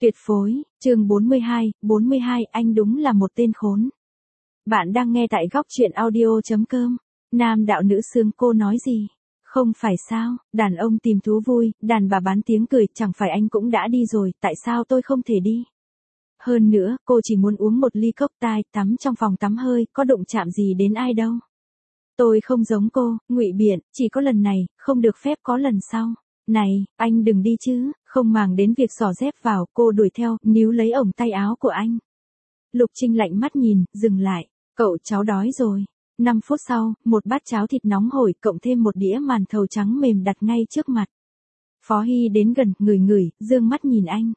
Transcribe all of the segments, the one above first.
Tuyệt phối, chương 42, anh đúng là một tên khốn. Bạn đang nghe tại góc truyện audio.com. Nam đạo nữ xương cô nói gì? Không phải sao, đàn ông tìm thú vui, đàn bà bán tiếng cười, chẳng phải anh cũng đã đi rồi, tại sao tôi không thể đi? Hơn nữa, cô chỉ muốn uống một ly cốc tai, tắm trong phòng tắm hơi, có đụng chạm gì đến ai đâu. Tôi không giống cô, ngụy biện, chỉ có lần này, không được phép có lần sau. Này, anh đừng đi chứ, không màng đến việc xỏ dép vào, cô đuổi theo, níu lấy ổng tay áo của anh. Lục Trinh lạnh mắt nhìn, dừng lại, cậu cháu đói rồi. 5 phút sau, một bát cháo thịt nóng hổi cộng thêm một đĩa màn thầu trắng mềm đặt ngay trước mặt. Phó Hy đến gần, ngửi, dương mắt nhìn anh.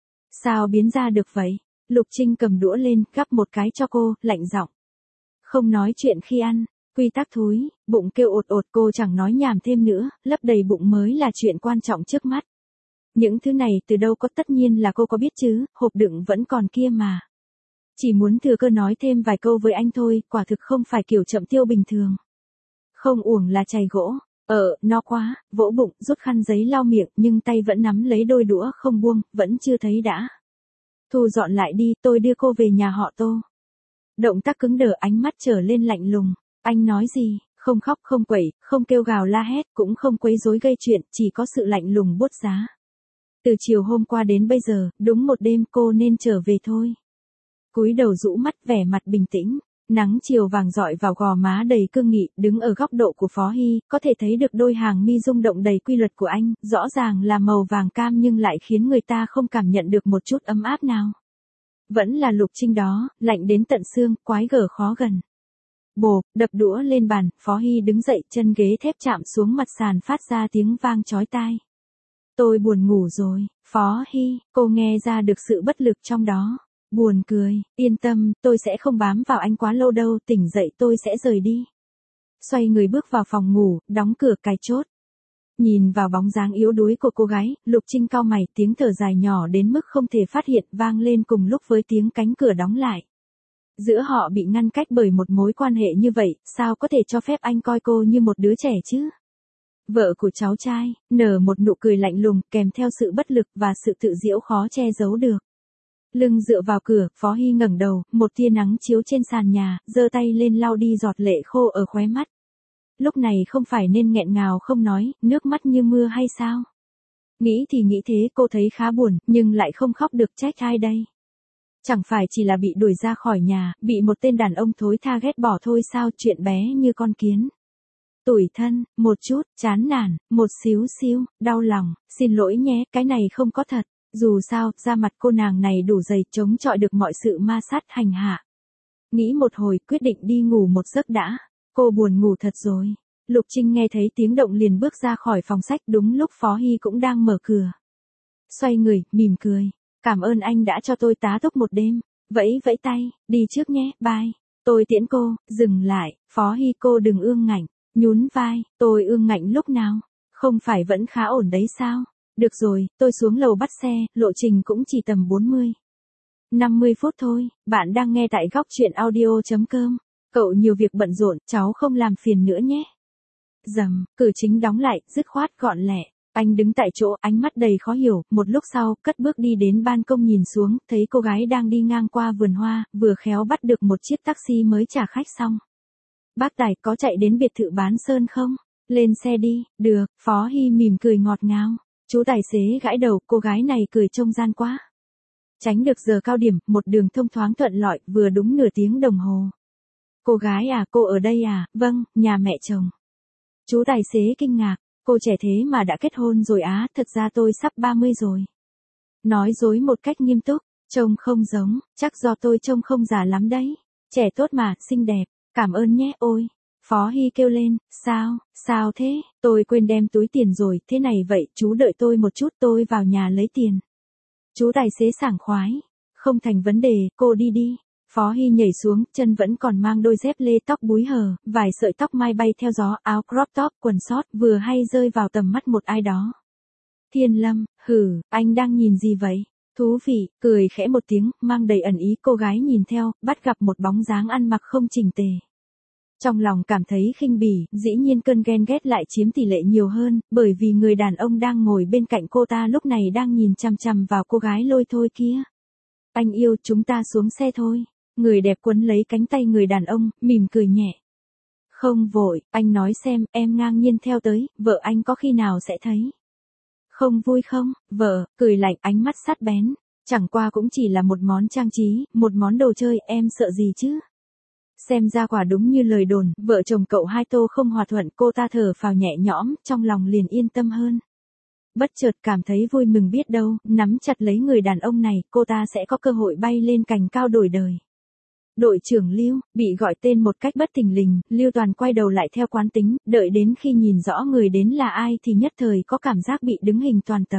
Sao biến ra được vậy? Lục Trinh cầm đũa lên, gắp một cái cho cô, lạnh giọng. Không nói chuyện khi ăn. Quy tắc thúi, bụng kêu ột ột, cô chẳng nói nhảm thêm nữa, lấp đầy bụng mới là chuyện quan trọng trước mắt. Những thứ này từ đâu có, tất nhiên là cô có biết chứ, hộp đựng vẫn còn kia mà. Chỉ muốn thừa cơ nói thêm vài câu với anh thôi, quả thực không phải kiểu chậm tiêu bình thường. Không uổng là chày gỗ, no quá, vỗ bụng, rút khăn giấy lau miệng, nhưng tay vẫn nắm lấy đôi đũa không buông, vẫn chưa thấy đã. Thu dọn lại đi, tôi đưa cô về nhà họ Tô. Động tác cứng đờ, ánh mắt trở lên lạnh lùng. Anh nói gì, không khóc không quẩy, không kêu gào la hét, cũng không quấy rối gây chuyện, chỉ có sự lạnh lùng buốt giá. Từ chiều hôm qua đến bây giờ, đúng một đêm cô nên trở về thôi. Cúi đầu rũ mắt, vẻ mặt bình tĩnh, nắng chiều vàng rọi vào gò má đầy cương nghị, đứng ở góc độ của Phó Hy, có thể thấy được đôi hàng mi rung động đầy quy luật của anh, rõ ràng là màu vàng cam nhưng lại khiến người ta không cảm nhận được một chút ấm áp nào. Vẫn là Lục Trinh đó, lạnh đến tận xương, quái gở khó gần. Bộp, đập đũa lên bàn, Phó Hy đứng dậy, chân ghế thép chạm xuống mặt sàn phát ra tiếng vang chói tai. Tôi buồn ngủ rồi, Phó Hy, cô nghe ra được sự bất lực trong đó. Buồn cười, yên tâm, tôi sẽ không bám vào anh quá lâu đâu, tỉnh dậy tôi sẽ rời đi. Xoay người bước vào phòng ngủ, đóng cửa cài chốt. Nhìn vào bóng dáng yếu đuối của cô gái, Lục Trinh cau mày, tiếng thở dài nhỏ đến mức không thể phát hiện vang lên cùng lúc với tiếng cánh cửa đóng lại. Giữa họ bị ngăn cách bởi một mối quan hệ như vậy, sao có thể cho phép anh coi cô như một đứa trẻ chứ? Vợ của cháu trai, nở một nụ cười lạnh lùng, kèm theo sự bất lực và sự tự giễu khó che giấu được. Lưng dựa vào cửa, Phó Hy ngẩng đầu, một tia nắng chiếu trên sàn nhà, giơ tay lên lau đi giọt lệ khô ở khóe mắt. Lúc này không phải nên nghẹn ngào không nói, nước mắt như mưa hay sao? Nghĩ thì nghĩ thế, cô thấy khá buồn, nhưng lại không khóc được, trách ai đây? Chẳng phải chỉ là bị đuổi ra khỏi nhà, bị một tên đàn ông thối tha ghét bỏ thôi sao, chuyện bé như con kiến. Tủi thân, một chút, chán nản, một xíu, đau lòng, xin lỗi nhé, cái này không có thật. Dù sao, da mặt cô nàng này đủ dày chống chọi được mọi sự ma sát hành hạ. Nghĩ một hồi, quyết định đi ngủ một giấc đã. Cô buồn ngủ thật rồi. Lục Trinh nghe thấy tiếng động liền bước ra khỏi phòng sách, đúng lúc Phó Hy cũng đang mở cửa. Xoay người, mỉm cười. Cảm ơn anh đã cho tôi tá túc một đêm. Vẫy tay, đi trước nhé, bye. Tôi tiễn cô, dừng lại, Phó Hy cô đừng ương ngạnh. Nhún vai, tôi ương ngạnh lúc nào? Không phải vẫn khá ổn đấy sao? Được rồi, tôi xuống lầu bắt xe, lộ trình cũng chỉ tầm 50 phút thôi. Bạn đang nghe tại góc truyện audio.com. Cậu nhiều việc bận rộn, cháu không làm phiền nữa nhé. Dầm, cửa chính đóng lại, dứt khoát gọn lẹ. Anh đứng tại chỗ, ánh mắt đầy khó hiểu, một lúc sau, cất bước đi đến ban công nhìn xuống, thấy cô gái đang đi ngang qua vườn hoa, vừa khéo bắt được một chiếc taxi mới trả khách xong. Bác Tài có chạy đến biệt thự Bán Sơn không? Lên xe đi, được, Phó Hy mỉm cười ngọt ngào. Chú tài xế gãi đầu, cô gái này cười trông gian quá. Tránh được giờ cao điểm, một đường thông thoáng thuận lợi, vừa đúng nửa tiếng đồng hồ. Cô gái à, cô ở đây à, vâng, nhà mẹ chồng. Chú tài xế kinh ngạc, cô trẻ thế mà đã kết hôn rồi á, thật ra tôi sắp 30 rồi. Nói dối một cách nghiêm túc, trông không giống, chắc do tôi trông không già lắm đấy. Trẻ tốt mà, xinh đẹp, cảm ơn nhé, ôi. Phó Hy kêu lên, sao thế, tôi quên đem túi tiền rồi, thế này vậy, chú đợi tôi một chút, tôi vào nhà lấy tiền. Chú tài xế sảng khoái, không thành vấn đề, cô đi. Phó Hy nhảy xuống, chân vẫn còn mang đôi dép lê, tóc búi hờ, vài sợi tóc mai bay theo gió, áo crop top, quần short, vừa hay rơi vào tầm mắt một ai đó. Thiên Lâm, anh đang nhìn gì vậy? Thú vị, cười khẽ một tiếng, mang đầy ẩn ý, cô gái nhìn theo, bắt gặp một bóng dáng ăn mặc không chỉnh tề. Trong lòng cảm thấy khinh bỉ, dĩ nhiên cơn ghen ghét lại chiếm tỷ lệ nhiều hơn, bởi vì người đàn ông đang ngồi bên cạnh cô ta lúc này đang nhìn chằm chằm vào cô gái lôi thôi kia. Anh yêu, chúng ta xuống xe thôi. Người đẹp quấn lấy cánh tay người đàn ông, mỉm cười nhẹ. Không vội, anh nói xem, em ngang nhiên theo tới, vợ anh có khi nào sẽ thấy. Không vui không, vợ, cười lạnh, ánh mắt sắc bén. Chẳng qua cũng chỉ là một món trang trí, một món đồ chơi, em sợ gì chứ? Xem ra quả đúng như lời đồn, vợ chồng cậu hai Tô không hòa thuận, cô ta thở phào nhẹ nhõm, trong lòng liền yên tâm hơn. Bất chợt cảm thấy vui mừng biết đâu, nắm chặt lấy người đàn ông này, cô ta sẽ có cơ hội bay lên cành cao đổi đời. Đội trưởng Lưu, bị gọi tên một cách bất thình lình, Lưu Toàn quay đầu lại theo quán tính, đợi đến khi nhìn rõ người đến là ai thì nhất thời có cảm giác bị đứng hình toàn tập.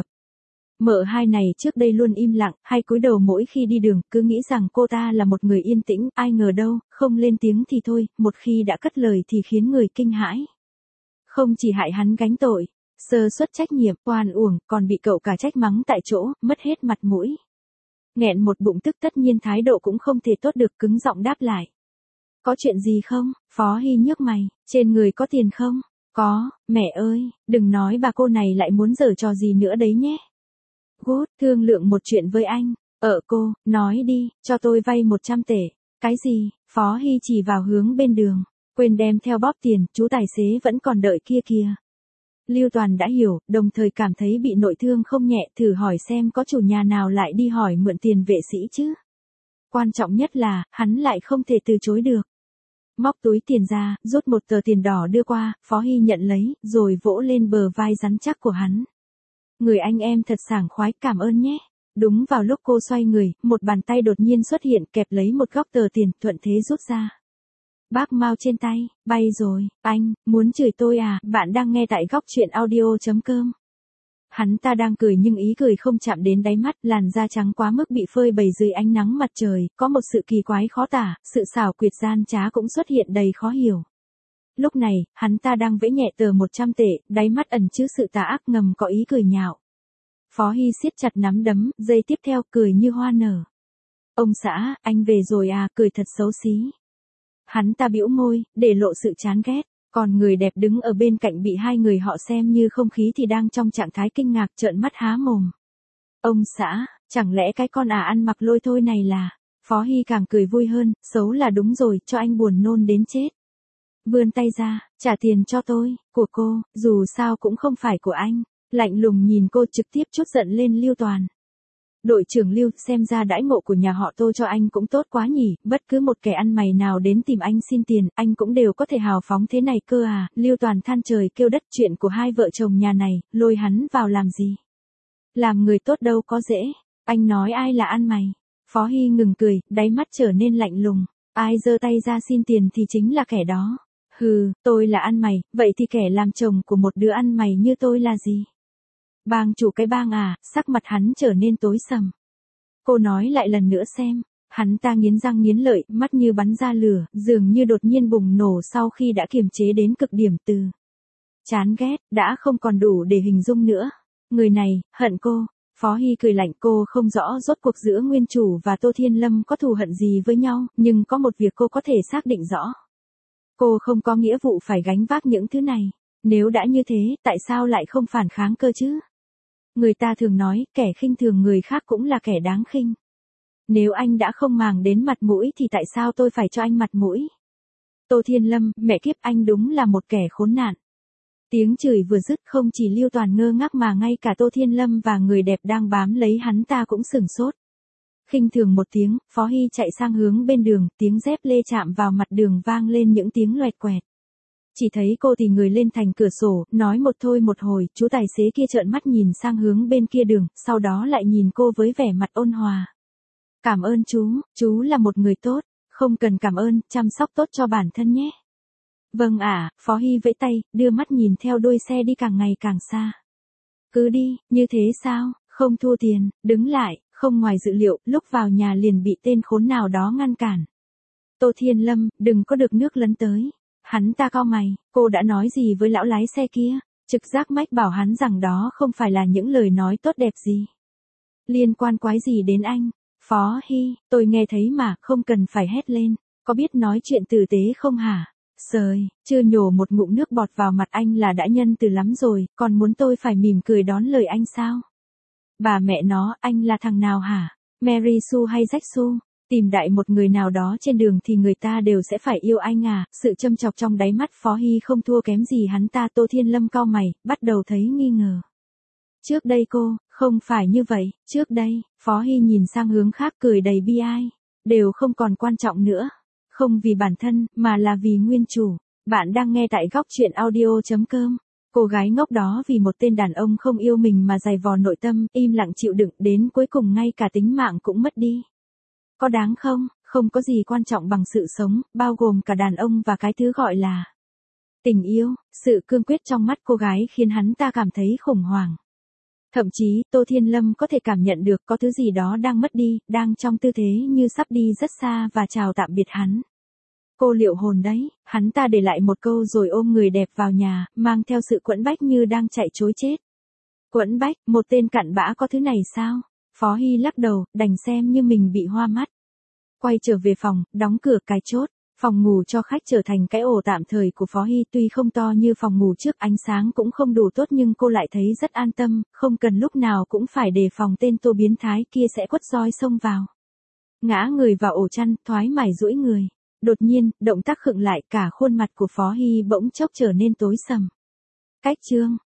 Mợ hai này trước đây luôn im lặng, hay cúi đầu mỗi khi đi đường, cứ nghĩ rằng cô ta là một người yên tĩnh, ai ngờ đâu, không lên tiếng thì thôi, một khi đã cất lời thì khiến người kinh hãi. Không chỉ hại hắn gánh tội, sơ suất trách nhiệm, oan uổng, còn bị cậu cả trách mắng tại chỗ, mất hết mặt mũi. Nghẹn một bụng tức tất nhiên thái độ cũng không thể tốt được, cứng giọng đáp lại. Có chuyện gì không? Phó Hy nhếch mày, trên người có tiền không? Có, mẹ ơi, đừng nói bà cô này lại muốn giở trò gì nữa đấy nhé. Good, thương lượng một chuyện với anh. Cô, nói đi, cho tôi vay 100 tệ. Cái gì? Phó Hy chỉ vào hướng bên đường. Quên đem theo bóp tiền, chú tài xế vẫn còn đợi kia kìa. Lưu Toàn đã hiểu, đồng thời cảm thấy bị nội thương không nhẹ, thử hỏi xem có chủ nhà nào lại đi hỏi mượn tiền vệ sĩ chứ. Quan trọng nhất là, hắn lại không thể từ chối được. Móc túi tiền ra, rút một tờ tiền đỏ đưa qua, Phó Hy nhận lấy, rồi vỗ lên bờ vai rắn chắc của hắn. Người anh em thật sảng khoái, cảm ơn nhé. Đúng vào lúc cô xoay người, một bàn tay đột nhiên xuất hiện kẹp lấy một góc tờ tiền, thuận thế rút ra. Bác mau trên tay, bay rồi, anh, muốn chửi tôi à, bạn đang nghe tại góc truyện audio.com. Hắn ta đang cười nhưng ý cười không chạm đến đáy mắt, làn da trắng quá mức bị phơi bày dưới ánh nắng mặt trời, có một sự kỳ quái khó tả, sự xảo quyệt gian trá cũng xuất hiện đầy khó hiểu. Lúc này, hắn ta đang vẽ nhẹ tờ 100 tệ, đáy mắt ẩn chứa sự tà ác ngầm có ý cười nhạo. Phó Hy siết chặt nắm đấm, giây tiếp theo cười như hoa nở. Ông xã, anh về rồi à, cười thật xấu xí. Hắn ta bĩu môi, để lộ sự chán ghét, còn người đẹp đứng ở bên cạnh bị hai người họ xem như không khí thì đang trong trạng thái kinh ngạc trợn mắt há mồm. Ông xã, chẳng lẽ cái con ăn mặc lôi thôi này là... Phó Hy càng cười vui hơn, xấu là đúng rồi, cho anh buồn nôn đến chết. Vươn tay ra, trả tiền cho tôi, của cô, dù sao cũng không phải của anh. Lạnh lùng nhìn cô trực tiếp trút giận lên Lưu Toàn. Đội trưởng Lưu, xem ra đãi ngộ của nhà họ Tô cho anh cũng tốt quá nhỉ, bất cứ một kẻ ăn mày nào đến tìm anh xin tiền, anh cũng đều có thể hào phóng thế này cơ à. Lưu Toàn than trời kêu đất, chuyện của hai vợ chồng nhà này, lôi hắn vào làm gì? Làm người tốt đâu có dễ, anh nói ai là ăn mày? Phó Hy ngừng cười, đáy mắt trở nên lạnh lùng, ai giơ tay ra xin tiền thì chính là kẻ đó. Hừ, tôi là ăn mày, vậy thì kẻ làm chồng của một đứa ăn mày như tôi là gì? Bang chủ cái bang à, sắc mặt hắn trở nên tối sầm. Cô nói lại lần nữa xem. Hắn ta nghiến răng nghiến lợi, mắt như bắn ra lửa, dường như đột nhiên bùng nổ sau khi đã kiềm chế đến cực điểm từ. Chán ghét, đã không còn đủ để hình dung nữa. Người này, hận cô. Phó Hy cười lạnh, cô không rõ rốt cuộc giữa nguyên chủ và Tô Thiên Lâm có thù hận gì với nhau, nhưng có một việc cô có thể xác định rõ. Cô không có nghĩa vụ phải gánh vác những thứ này. Nếu đã như thế, tại sao lại không phản kháng cơ chứ? Người ta thường nói, kẻ khinh thường người khác cũng là kẻ đáng khinh. Nếu anh đã không màng đến mặt mũi thì tại sao tôi phải cho anh mặt mũi? Tô Thiên Lâm, mẹ kiếp, anh đúng là một kẻ khốn nạn. Tiếng chửi vừa dứt, không chỉ Lưu Toàn ngơ ngác mà ngay cả Tô Thiên Lâm và người đẹp đang bám lấy hắn ta cũng sửng sốt. Khinh thường một tiếng, Phó Hy chạy sang hướng bên đường, tiếng dép lê chạm vào mặt đường vang lên những tiếng loẹt quẹt. Chỉ thấy cô thì người lên thành cửa sổ, nói một thôi một hồi, chú tài xế kia trợn mắt nhìn sang hướng bên kia đường, sau đó lại nhìn cô với vẻ mặt ôn hòa. Cảm ơn chú là một người tốt, không cần cảm ơn, chăm sóc tốt cho bản thân nhé. Vâng ạ, Phó Hy vẫy tay, đưa mắt nhìn theo đuôi xe đi càng ngày càng xa. Cứ đi, như thế sao, không thua tiền, đứng lại, không ngoài dự liệu, lúc vào nhà liền bị tên khốn nào đó ngăn cản. Tô Thiên Lâm, đừng có được nước lấn tới. Hắn ta cau mày, cô đã nói gì với lão lái xe kia? Trực giác mách bảo hắn rằng đó không phải là những lời nói tốt đẹp gì. Liên quan quái gì đến anh? Phó Hy, tôi nghe thấy mà, không cần phải hét lên, có biết nói chuyện tử tế không hả? Sời, chưa nhổ một ngụm nước bọt vào mặt anh là đã nhân từ lắm rồi, còn muốn tôi phải mỉm cười đón lời anh sao? Bà mẹ nó, anh là thằng nào hả? Mary Sue hay Jack Sue? Tìm đại một người nào đó trên đường thì người ta đều sẽ phải yêu anh à? Sự châm chọc trong đáy mắt Phó Hy không thua kém gì hắn ta. Tô Thiên Lâm cau mày, bắt đầu thấy nghi ngờ. Trước đây cô, không phải như vậy, trước đây, Phó Hy nhìn sang hướng khác cười đầy bi ai. Đều không còn quan trọng nữa. Không vì bản thân, mà là vì nguyên chủ. Bạn đang nghe tại góc truyện audio.com. Cô gái ngốc đó vì một tên đàn ông không yêu mình mà dày vò nội tâm, im lặng chịu đựng đến cuối cùng ngay cả tính mạng cũng mất đi. Có đáng không? Không có gì quan trọng bằng sự sống, bao gồm cả đàn ông và cái thứ gọi là tình yêu. Sự cương quyết trong mắt cô gái khiến hắn ta cảm thấy khủng hoảng. Thậm chí, Tô Thiên Lâm có thể cảm nhận được có thứ gì đó đang mất đi, đang trong tư thế như sắp đi rất xa và chào tạm biệt hắn. Cô liệu hồn đấy, hắn ta để lại một câu rồi ôm người đẹp vào nhà, mang theo sự quẫn bách như đang chạy trối chết. Quẫn bách, một tên cặn bã có thứ này sao? Phó Hy lắc đầu, đành xem như mình bị hoa mắt. Quay trở về phòng, đóng cửa cài chốt. Phòng ngủ cho khách trở thành cái ổ tạm thời của Phó Hy, tuy không to như phòng ngủ trước, ánh sáng cũng không đủ tốt, nhưng cô lại thấy rất an tâm, không cần lúc nào cũng phải đề phòng tên Tô biến thái kia sẽ quất roi xông vào. Ngã người vào ổ chăn, thoái mải duỗi người. Đột nhiên, động tác khựng lại, cả khuôn mặt của Phó Hy bỗng chốc trở nên tối sầm. Cách chương